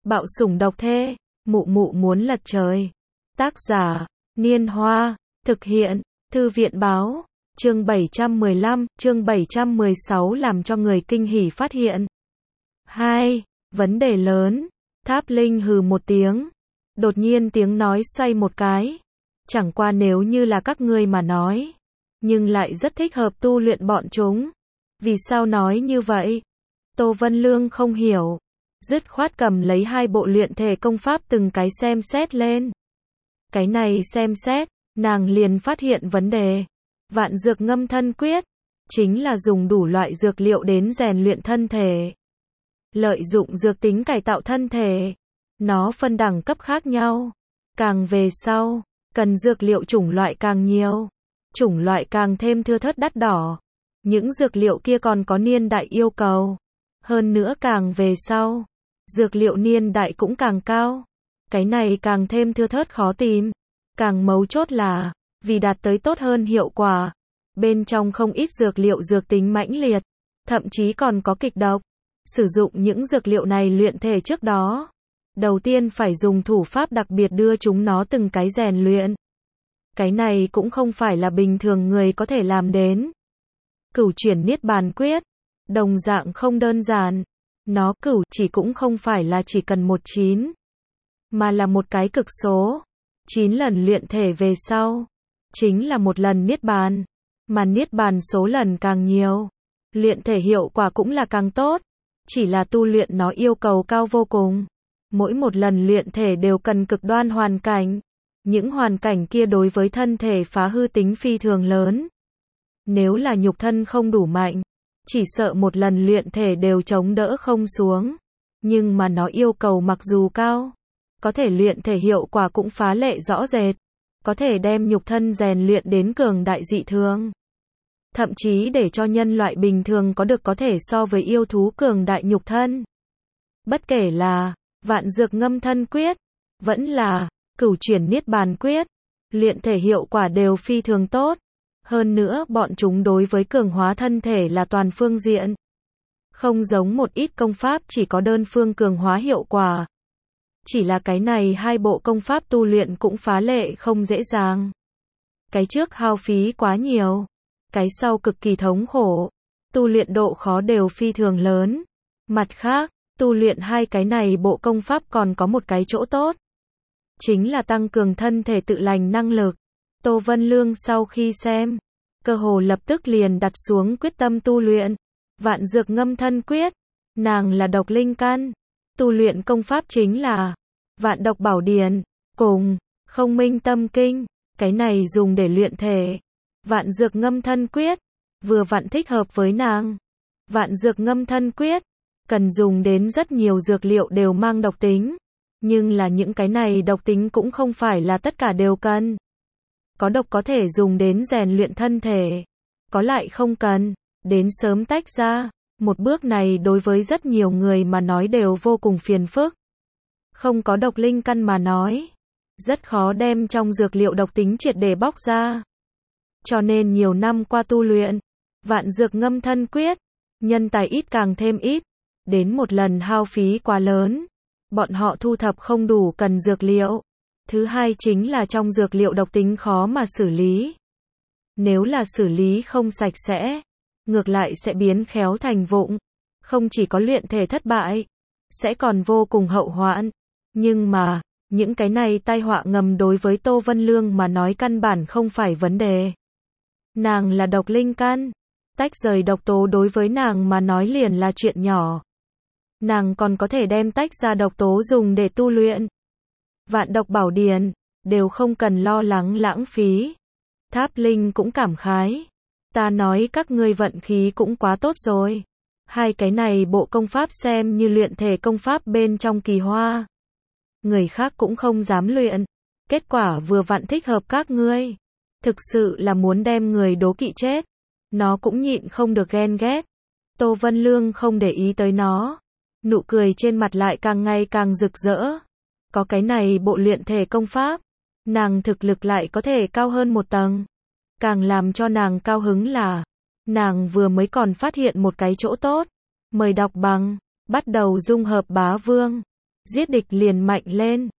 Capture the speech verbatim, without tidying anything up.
Bạo sủng độc thê, mụ mụ muốn lật trời. Tác giả, Niên Hoa, thực hiện, Thư viện báo, chương bảy trăm mười lăm, chương bảy trăm mười sáu làm cho người kinh hỉ phát hiện. hai. Vấn đề lớn. Tháp Linh hừ một tiếng. Đột nhiên tiếng nói xoay một cái. Chẳng qua nếu như là các ngươi mà nói, nhưng lại rất thích hợp tu luyện bọn chúng. Vì sao nói như vậy? Tô Vân Lương không hiểu. Dứt khoát cầm lấy hai bộ luyện thể công pháp từng cái xem xét lên. Cái này xem xét, nàng liền phát hiện vấn đề. Vạn dược ngâm thân quyết, chính là dùng đủ loại dược liệu đến rèn luyện thân thể. Lợi dụng dược tính cải tạo thân thể. Nó phân đẳng cấp khác nhau. Càng về sau, cần dược liệu chủng loại càng nhiều. Chủng loại càng thêm thưa thớt đắt đỏ. Những dược liệu kia còn có niên đại yêu cầu. Hơn nữa càng về sau, dược liệu niên đại cũng càng cao. Cái này càng thêm thưa thớt khó tìm. Càng mấu chốt là, vì đạt tới tốt hơn hiệu quả, bên trong không ít dược liệu dược tính mãnh liệt, thậm chí còn có kịch độc. Sử dụng những dược liệu này luyện thể trước đó, đầu tiên phải dùng thủ pháp đặc biệt đưa chúng nó từng cái rèn luyện. Cái này cũng không phải là bình thường người có thể làm đến. Cửu chuyển niết bàn quyết, đồng dạng không đơn giản. Nó cửu chỉ cũng không phải là chỉ cần một chín, mà là một cái cực số. chín lần luyện thể về sau, chính là một lần niết bàn. Mà niết bàn số lần càng nhiều, luyện thể hiệu quả cũng là càng tốt. Chỉ là tu luyện nó yêu cầu cao vô cùng. Mỗi một lần luyện thể đều cần cực đoan hoàn cảnh. Những hoàn cảnh kia đối với thân thể phá hư tính phi thường lớn. Nếu là nhục thân không đủ mạnh, chỉ sợ một lần luyện thể đều chống đỡ không xuống. Nhưng mà nó yêu cầu mặc dù cao, có thể luyện thể hiệu quả cũng phá lệ rõ rệt. Có thể đem nhục thân rèn luyện đến cường đại dị thường. Thậm chí để cho nhân loại bình thường có được có thể so với yêu thú cường đại nhục thân. Bất kể là vạn dược ngâm thân quyết, vẫn là cửu chuyển niết bàn quyết, luyện thể hiệu quả đều phi thường tốt. Hơn nữa bọn chúng đối với cường hóa thân thể là toàn phương diện. Không giống một ít công pháp chỉ có đơn phương cường hóa hiệu quả. Chỉ là cái này hai bộ công pháp tu luyện cũng phá lệ không dễ dàng. Cái trước hao phí quá nhiều. Cái sau cực kỳ thống khổ. Tu luyện độ khó đều phi thường lớn. Mặt khác, tu luyện hai cái này bộ công pháp còn có một cái chỗ tốt. Chính là tăng cường thân thể tự lành năng lực. Tô Vân Lương sau khi xem, cơ hồ lập tức liền đặt xuống quyết tâm tu luyện. Vạn dược ngâm thân quyết. Nàng là độc linh căn. Tu luyện công pháp chính là vạn độc bảo điển, cùng không minh tâm kinh. Cái này dùng để luyện thể. Vạn dược ngâm thân quyết, vừa vặn thích hợp với nàng. Vạn dược ngâm thân quyết, cần dùng đến rất nhiều dược liệu đều mang độc tính. Nhưng là những cái này độc tính cũng không phải là tất cả đều cần. Có độc có thể dùng đến rèn luyện thân thể, có lại không cần, đến sớm tách ra. Một bước này đối với rất nhiều người mà nói đều vô cùng phiền phức. Không có độc linh căn mà nói, rất khó đem trong dược liệu độc tính triệt để bóc ra. Cho nên nhiều năm qua tu luyện, vạn dược ngâm thân quyết, nhân tài ít càng thêm ít, đến một lần hao phí quá lớn. Bọn họ thu thập không đủ cần dược liệu. Thứ hai chính là trong dược liệu độc tính khó mà xử lý. Nếu là xử lý không sạch sẽ, ngược lại sẽ biến khéo thành vụng. Không chỉ có luyện thể thất bại, sẽ còn vô cùng hậu hoạn. Nhưng mà, những cái này tai họa ngầm đối với Tô Vân Lương mà nói căn bản không phải vấn đề. Nàng là độc linh căn, tách rời độc tố đối với nàng mà nói liền là chuyện nhỏ. Nàng còn có thể đem tách ra độc tố dùng để tu luyện. Vạn độc bảo điển, đều không cần lo lắng lãng phí. Tháp Linh cũng cảm khái. Ta nói các ngươi vận khí cũng quá tốt rồi. Hai cái này bộ công pháp xem như luyện thể công pháp bên trong kỳ hoa. Người khác cũng không dám luyện. Kết quả vừa vặn thích hợp các ngươi. Thực sự là muốn đem người đố kỵ chết. Nó cũng nhịn không được ghen ghét. Tô Vân Lương không để ý tới nó. Nụ cười trên mặt lại càng ngày càng rực rỡ. Có cái này bộ luyện thể công pháp, nàng thực lực lại có thể cao hơn một tầng. Càng làm cho nàng cao hứng là, nàng vừa mới còn phát hiện một cái chỗ tốt. Mời đọc bằng, bắt đầu dung hợp bá vương. Giết địch liền mạnh lên.